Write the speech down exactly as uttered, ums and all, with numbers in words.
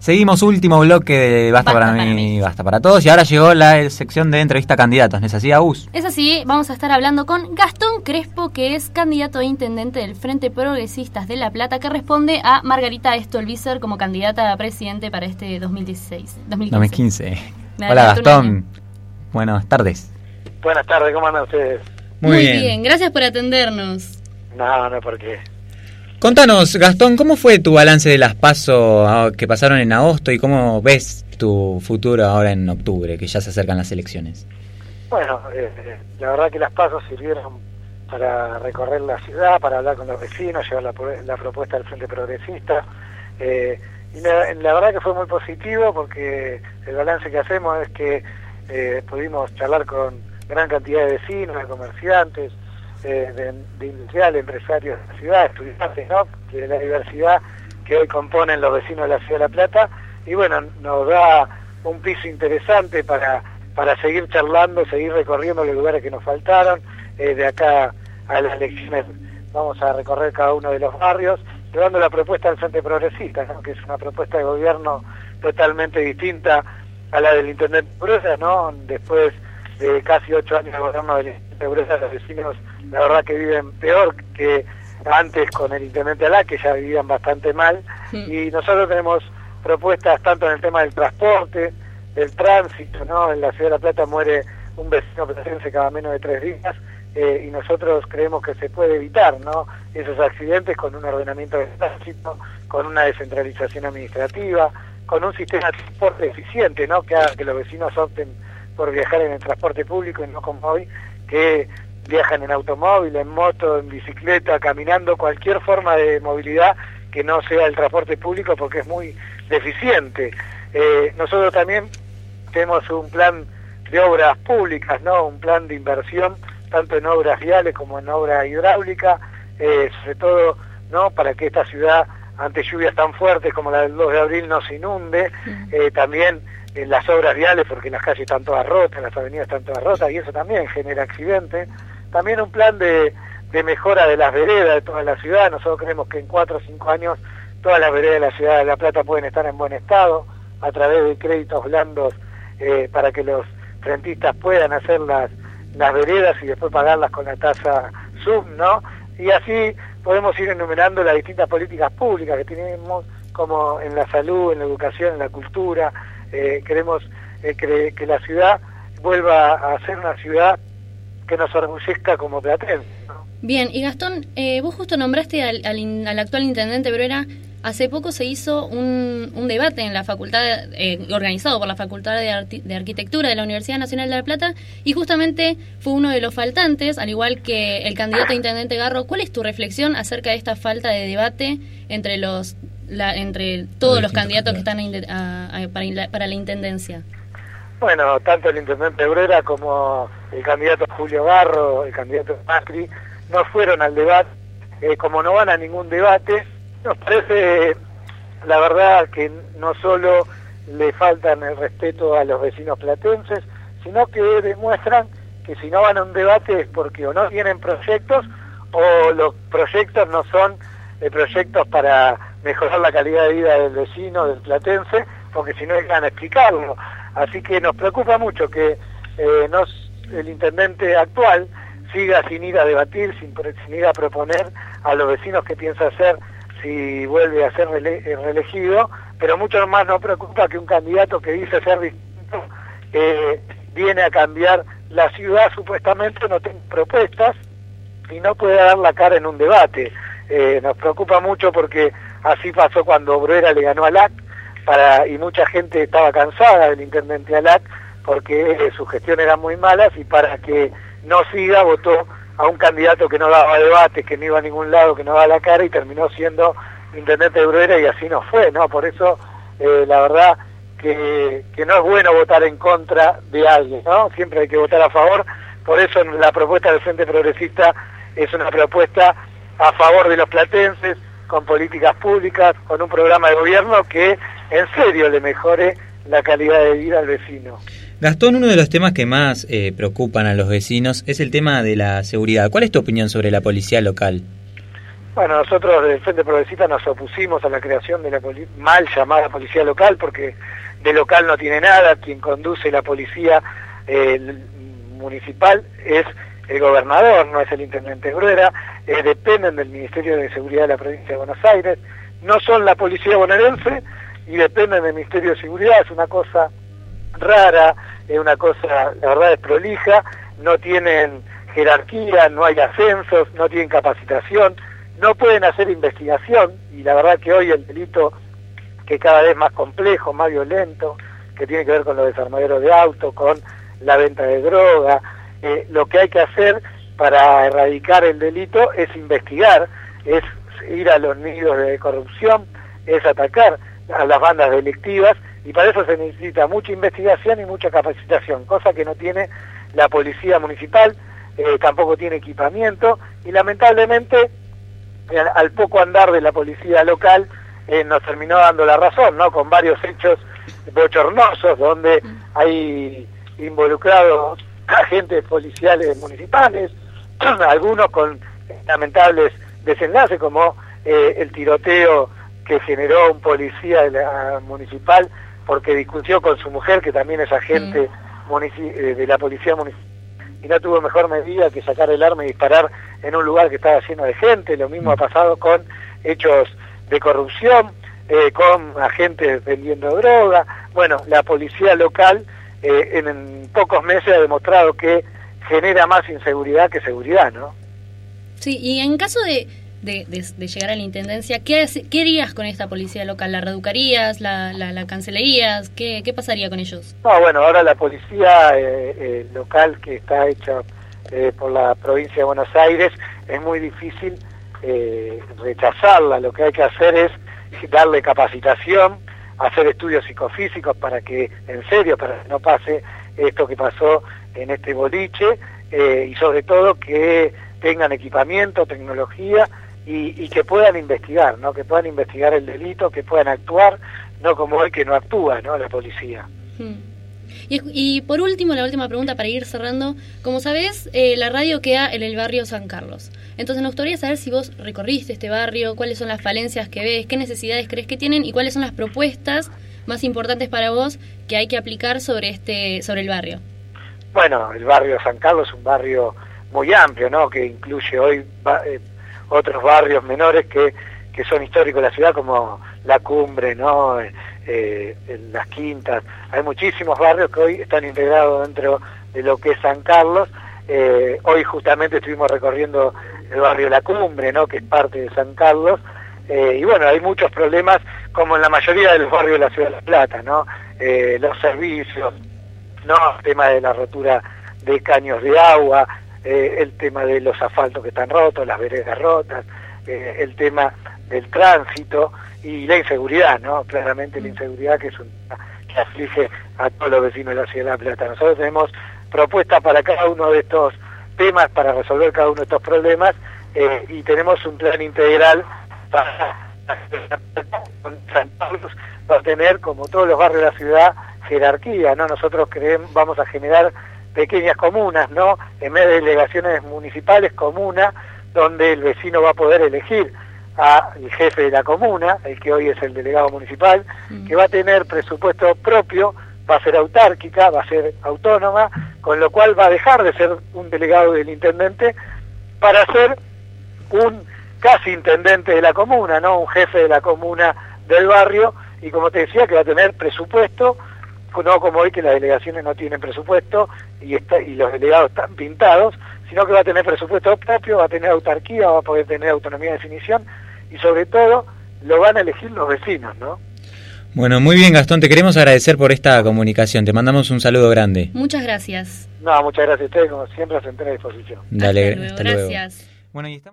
Seguimos, último bloque de Basta, Basta para, para mí, mí. Basta para todos. Y ahora llegó la sección de entrevista a candidatos. ¿No es así, Agus? Es así, vamos a estar hablando con Gastón Crespo, que es candidato a intendente del Frente Progresistas de La Plata, que responde a Margarita Stolbizer como candidata a presidente para este dos mil dieciséis. dos mil quince. dos mil quince. Me Hola, adelanto un Gastón. año. Buenas tardes. Buenas tardes, ¿cómo andan ustedes? Muy, bien. gracias por atendernos. No, no, ¿por qué? Contanos, Gastón, ¿cómo fue tu balance de las PASO que pasaron en agosto y cómo ves tu futuro ahora en octubre, que ya se acercan las elecciones? Bueno, eh, la verdad que las pasos sirvieron para recorrer la ciudad, para hablar con los vecinos, llevar la, la propuesta del Frente Progresista. Eh, y la, la verdad que fue muy positivo porque el balance que hacemos es que eh, pudimos charlar con gran cantidad de vecinos, de comerciantes, eh, de, de industriales, empresarios de la ciudad, estudiantes, ¿no?, de la diversidad que hoy componen los vecinos de la ciudad de La Plata. Y bueno, nos da un piso interesante para, para seguir charlando, seguir recorriendo los lugares que nos faltaron. Eh, de acá a las elecciones vamos a recorrer cada uno de los barrios, llevando la propuesta del Frente Progresista, ¿no?, que es una propuesta de gobierno totalmente distinta a la del Intendente Bruesa, ¿no? Después de casi ocho años de gobierno del Intendente Bruesa, los vecinos la verdad que viven peor que antes con el Intendente Alá, que ya vivían bastante mal. Sí. Y nosotros tenemos propuestas tanto en el tema del transporte, del tránsito, ¿no? En la ciudad de La Plata muere un vecino platense cada menos de tres días, eh, y nosotros creemos que se puede evitar, ¿no?, esos accidentes con un ordenamiento de tránsito, con una descentralización administrativa, con un sistema de transporte eficiente, ¿no?, que haga que los vecinos opten por viajar en el transporte público y no como hoy, que viajan en automóvil, en moto, en bicicleta, caminando, cualquier forma de movilidad que no sea el transporte público, porque es muy deficiente. Eh, nosotros también tenemos un plan de obras públicas, ¿no?, un plan de inversión tanto en obras viales como en obra hidráulica, eh, sobre todo, ¿no?, para que esta ciudad ante lluvias tan fuertes como la del dos de abril no se inunde. Eh, también en las obras viales, porque las calles están todas rotas, las avenidas están todas rotas, y eso también genera accidentes. También un plan de, de mejora de las veredas de toda la ciudad. Nosotros creemos que en cuatro o cinco años todas las veredas de la ciudad de La Plata pueden estar en buen estado, a través de créditos blandos, eh, para que los rentistas puedan hacer las, las veredas y después pagarlas con la tasa sub, ¿no? Y así podemos ir enumerando las distintas políticas públicas que tenemos, como en la salud, en la educación, en la cultura. Eh, queremos eh, que, que la ciudad vuelva a ser una ciudad que nos orgullezca como platense, ¿no? Bien, y Gastón, eh, vos justo nombraste al, al, al actual intendente Bruera. Hace poco se hizo un, un debate en la facultad, eh, organizado por la Facultad de, Arti- de Arquitectura de la Universidad Nacional de La Plata, y justamente fue uno de los faltantes, al igual que el candidato a intendente Garro. ¿Cuál es tu reflexión acerca de esta falta de debate entre los la, entre todos los, los candidatos que están a, a, a, para, la, para la intendencia? Bueno, tanto el intendente Bruera como el candidato Julio Garro, el candidato Macri, no fueron al debate. Eh, como no van a ningún debate, nos parece, la verdad, que no solo le faltan el respeto a los vecinos platenses, sino que demuestran que si no van a un debate es porque o no tienen proyectos, o los proyectos no son eh, proyectos para mejorar la calidad de vida del vecino, del platense, porque si no llegan a explicarlo. Así que nos preocupa mucho que eh, nos, el intendente actual siga sin ir a debatir, sin, sin ir a proponer a los vecinos qué piensa hacer si vuelve a ser rele reelegido, pero mucho más nos preocupa que un candidato que dice ser distinto, eh, viene a cambiar la ciudad, supuestamente no tiene propuestas y no puede dar la cara en un debate. Eh, nos preocupa mucho porque así pasó cuando Bruera le ganó a Lac, para, y mucha gente estaba cansada del intendente Alac porque eh, su gestión era muy mala, y para que no siga votó a un candidato que no daba debates, que no iba a ningún lado, que no daba la cara, y terminó siendo intendente de Bruera, y así no fue, ¿no? Por eso, eh, la verdad, que, que no es bueno votar en contra de alguien, ¿no? Siempre hay que votar a favor. Por eso la propuesta del Frente Progresista es una propuesta a favor de los platenses, con políticas públicas, con un programa de gobierno que en serio le mejore la calidad de vida al vecino. Gastón, uno de los temas que más eh, preocupan a los vecinos es el tema de la seguridad. ¿Cuál es tu opinión sobre la policía local? Bueno, nosotros del Frente Progresista nos opusimos a la creación de la poli- mal llamada policía local, porque de local no tiene nada. Quien conduce la policía eh, municipal es el gobernador, no es el intendente Bruera, eh, dependen del Ministerio de Seguridad de la provincia de Buenos Aires, no son la policía bonaerense y dependen del Ministerio de Seguridad. Es una cosa rara, es una cosa, la verdad, es prolija, no tienen jerarquía, no hay ascensos, no tienen capacitación, no pueden hacer investigación, y la verdad que hoy el delito, que cada vez más complejo, más violento, que tiene que ver con los desarmaderos de auto, con la venta de droga, eh, lo que hay que hacer para erradicar el delito es investigar, es ir a los nidos de corrupción, es atacar a las bandas delictivas, y para eso se necesita mucha investigación y mucha capacitación, cosa que no tiene la policía municipal, eh, tampoco tiene equipamiento, y lamentablemente al, al poco andar de la policía local eh, nos terminó dando la razón, ¿no? Con varios hechos bochornosos donde hay involucrados agentes policiales municipales, algunos con lamentables desenlaces, como eh, el tiroteo que generó un policía de la municipal porque discutió con su mujer, que también es agente mm. de la policía municipal, y no tuvo mejor medida que sacar el arma y disparar en un lugar que estaba lleno de gente. Lo mismo mm. ha pasado con hechos de corrupción, eh, con agentes vendiendo droga. Bueno, la policía local eh, en, en pocos meses ha demostrado que genera más inseguridad que seguridad, ¿no? Sí, y en caso de, de, de, de llegar a la intendencia, ¿qué, ¿qué harías con esta policía local? ¿La reeducarías? ¿La, la, la cancelarías? ¿Qué, ¿Qué pasaría con ellos? No, bueno, ahora la policía eh, eh, local que está hecha eh, por la provincia de Buenos Aires es muy difícil eh, rechazarla. Lo que hay que hacer es darle capacitación, hacer estudios psicofísicos para que, en serio, para que no pase esto que pasó en este boliche, eh, y sobre todo que tengan equipamiento, tecnología y, y que puedan investigar, ¿no? Que puedan investigar el delito, que puedan actuar, no como hoy que no actúa, ¿no? La policía. Hmm. Y, y por último, la última pregunta para ir cerrando. Como sabés, eh, la radio queda en el barrio San Carlos. Entonces nos gustaría saber si vos recorriste este barrio, cuáles son las falencias que ves, qué necesidades crees que tienen y cuáles son las propuestas más importantes para vos que hay que aplicar sobre este sobre el barrio. Bueno, el barrio San Carlos es un barrio muy amplio, ¿no? Que incluye hoy eh, otros barrios menores que, que son históricos de la ciudad, como La Cumbre, ¿no? Eh, eh, Las Quintas. Hay muchísimos barrios que hoy están integrados dentro de lo que es San Carlos. Eh, hoy justamente estuvimos recorriendo el barrio La Cumbre, ¿no? Que es parte de San Carlos. Eh, y bueno, hay muchos problemas, como en la mayoría de los barrios de la Ciudad de La Plata, ¿no? Eh, los servicios, ¿no? El tema de la rotura de caños de agua, eh, el tema de los asfaltos que están rotos, las veredas rotas, eh, el tema del tránsito y la inseguridad, ¿no? Claramente la inseguridad, que es un que aflige a todos los vecinos de la Ciudad de La Plata. Nosotros tenemos propuestas para cada uno de estos temas, para resolver cada uno de estos problemas, eh, y tenemos un plan integral para San Carlos, para tener, como todos los barrios de la ciudad, jerarquía, ¿no? Nosotros creemos, vamos a generar pequeñas comunas, ¿no? En vez de delegaciones municipales, comuna, donde el vecino va a poder elegir al jefe de la comuna, el que hoy es el delegado municipal, mm. que va a tener presupuesto propio, va a ser autárquica, va a ser autónoma, con lo cual va a dejar de ser un delegado del intendente para ser un casi intendente de la comuna, ¿no? Un jefe de la comuna del barrio, y como te decía, que va a tener presupuesto, no como hoy que las delegaciones no tienen presupuesto y, está, y los delegados están pintados, sino que va a tener presupuesto propio, va a tener autarquía, va a poder tener autonomía de definición, y sobre todo lo van a elegir los vecinos, ¿no? Bueno, muy bien, Gastón, te queremos agradecer por esta comunicación, te mandamos un saludo grande. Muchas gracias. No, muchas gracias a ustedes, como siempre, a su entera disposición. Dale, hasta luego, hasta luego. Gracias. Bueno, y estamos...